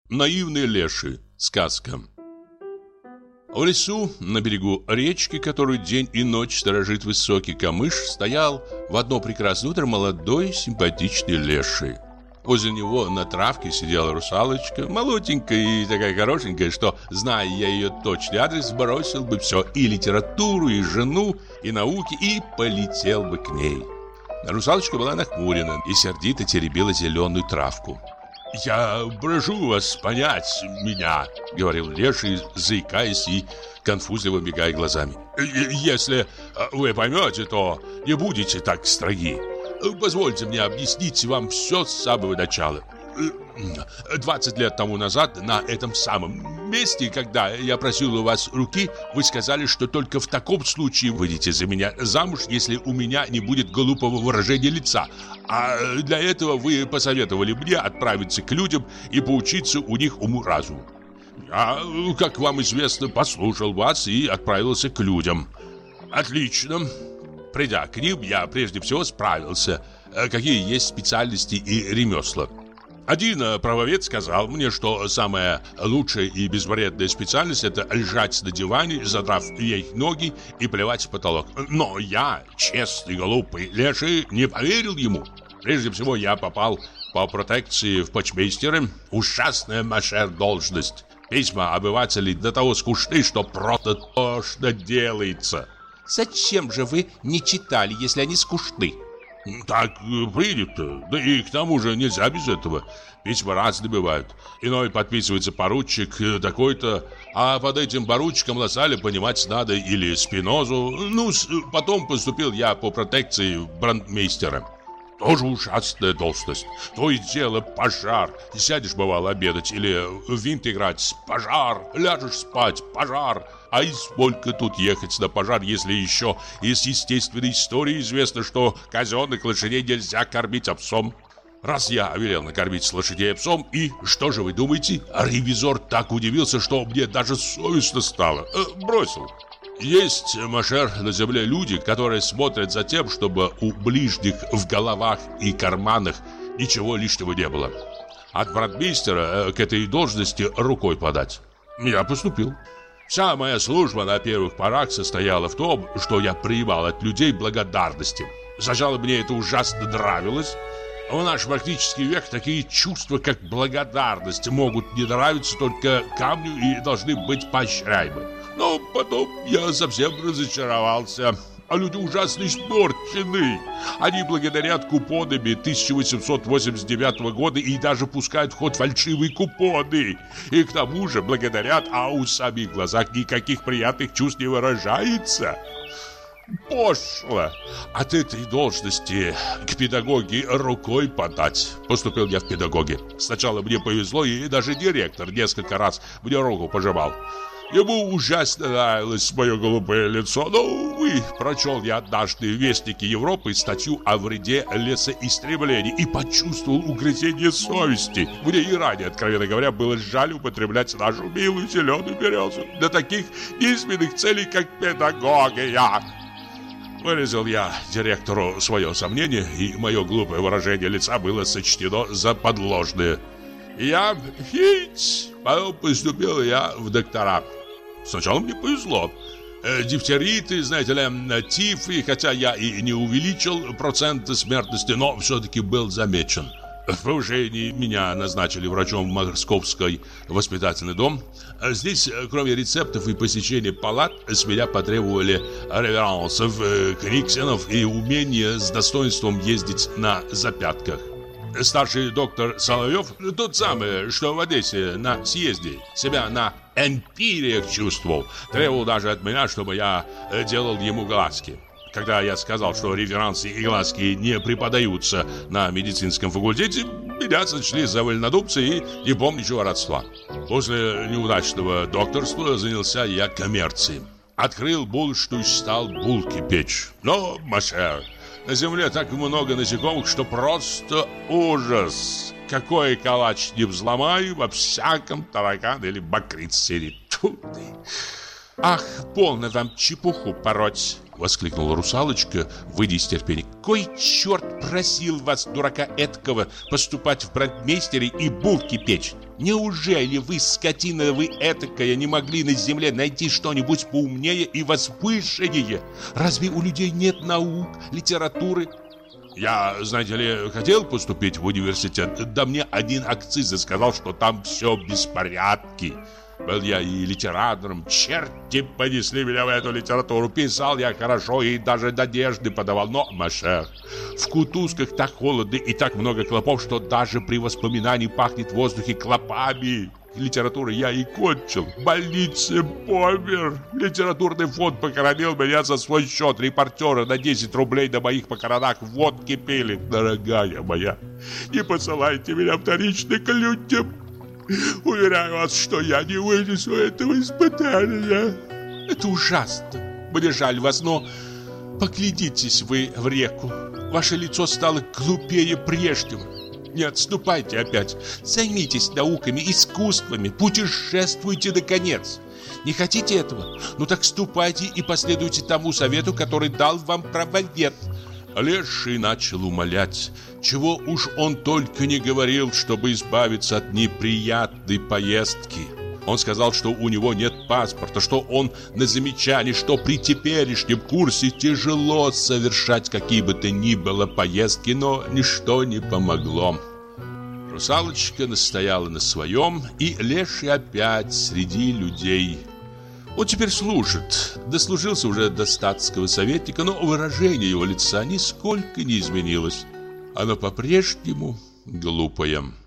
Наивный леший. Сказка. В лесу, на берегу речки, которую день и ночь сторожит высокий камыш, стоял в одно прекрасное утро молодой симпатичный леший. Возле него на травке сидела русалочка, молоденькая и такая хорошенькая, что, зная я ее точный адрес, бросил бы все, и литературу, и жену, и науки, и полетел бы к ней. Русалочка была нахмурена и сердито теребила зеленую травку. «Я прошу вас понять меня», — говорил леший, заикаясь и конфузливо мигая глазами. «Если вы поймете, то не будете так строги. Позвольте мне объяснить вам все с самого начала. 20 лет тому назад на этом самом месте, когда я просил у вас руки, вы сказали, что только в таком случае выйдете за меня замуж, если у меня не будет глупого выражения лица. А для этого вы посоветовали мне отправиться к людям и поучиться у них уму-разуму. Я, как вам известно, послушал вас и отправился к людям. Отлично. Придя к ним, я прежде всего справился, какие есть специальности и ремесла. Один правовед сказал мне, что самая лучшая и безвредная специальность – это лежать на диване, задрав вверх ноги и плевать в потолок. Но я, честный, глупый леший, не поверил ему. Прежде всего я попал по протекции в почмейстеры. Ужасная должность. Письма обывателей до того скучны, что просто тошно делается. Зачем же вы не читали, если они скучны? Так принято. Да и к тому же нельзя без этого. Письма разные бывают. Иной подписывается поручик такой-то, а под этим поручиком Лассаля понимать надо или Спинозу. Ну, потом поступил я по протекции в брандмейстера. Тоже ужасная должность. То и дело пожар. Сядешь, бывало, обедать или в винт играть. Пожар. Ляжешь спать. Пожар. А и сколько тут ехать на пожар, если еще из естественной истории известно, что казенных лошадей нельзя кормить овсом. Раз я велел накормить лошадей овсом, и что же вы думаете? Ревизор так удивился, что мне даже совестно стало. Бросил. Есть, Машер, на земле люди, которые смотрят за тем, чтобы у ближних в головах и карманах ничего лишнего не было. От брандмейстера к этой должности рукой подать. Я поступил. Вся моя служба на первых порах состояла в том, что я принимал от людей благодарности. Сначала мне это ужасно нравилось. В наш практический век такие чувства, как благодарность, могут не нравиться только камню и должны быть поощряемы. Но потом я совсем разочаровался. А люди ужасно испорчены. Они благодарят купонами 1889 года и даже пускают в ход фальшивые купоны. И к тому же благодарят, а у самих глазах никаких приятных чувств не выражается. Пошло. От этой должности к педагоге рукой подать. Поступил я в педагоги. Сначала мне повезло, и даже директор несколько раз мне руку пожимал. Ему ужасно нравилось мое голубое лицо. Но, увы, прочел я однажды в Вестнике Европы статью о вреде лесоистребления и почувствовал угрызение совести. Мне и ранее, откровенно говоря, было жаль употреблять нашу милую зеленую березу для таких низменных целей, как педагогия. Выразил я директору свое сомнение, и мое глупое выражение лица было сочтено за подложное. Я потом поступил я в доктора. Сначала мне повезло. Дифтериты, знаете ли, тифы, хотя я и не увеличил процент смертности, но все-таки был замечен. В повышении меня назначили врачом в Московский воспитательный дом. Здесь, кроме рецептов и посещения палат, с меня потребовали реверансов, книксенов и умения с достоинством ездить на запятках. Старший доктор Соловьев, тот самый, что в Одессе на съезде, себя на эмпириях чувствовал, требовал даже от меня, чтобы я делал ему глазки. Когда я сказал, что реверансы и глазки не преподаются на медицинском факультете, меня сочли за вольнодумца и не помнящего родства. После неудачного докторства занялся я коммерцией. Открыл булочную, стал булки печь. Но, Машер, на земле так много насекомых, что просто ужас. Какой калач не взломаю, во всяком таракан или бакрит сидит. Ах, полно вам чепуху пороть, воскликнула русалочка, выйдя из терпения. Кой черт просил вас, дурака эткого, поступать в брандмейстере и булки печь? Неужели вы, скотина вы этакая, не могли на земле найти что-нибудь поумнее и возвышеннее? Разве у людей нет наук, литературы? Я, знаете ли, хотел поступить в университет, да мне один акциз сказал, что там все в беспорядке. Был я и литератором, черти понесли меня в эту литературу. Писал я хорошо и даже надежды подавал, но, Машер, в кутузках так холодно и так много клопов, что даже при воспоминании пахнет в воздухе клопами. Литературу я и кончил, в больнице помер. Литературный фонд похоронил меня за свой счет. Репортеры на 10 рублей на моих похоронах водки пили. Дорогая моя, не посылайте меня вторично к людям. Уверяю вас, что я не вынесу этого испытания. Это ужасно. Мне жаль вас, но поглядитесь вы в реку. Ваше лицо стало глупее прежнего. Не отступайте опять. Займитесь науками, искусствами, путешествуйте наконец. Не хотите этого? Ну так ступайте и последуйте тому совету, который дал вам правовед. Леший начал умолять, чего уж он только не говорил, чтобы избавиться от неприятной поездки. Он сказал, что у него нет паспорта, что он на замечании, что при теперешнем курсе тяжело совершать какие бы то ни было поездки, но ничто не помогло. Русалочка настояла на своем, и Леший опять среди людей. Он теперь служит, дослужился уже до статского советника, но выражение его лица нисколько не изменилось. Оно по-прежнему глупое.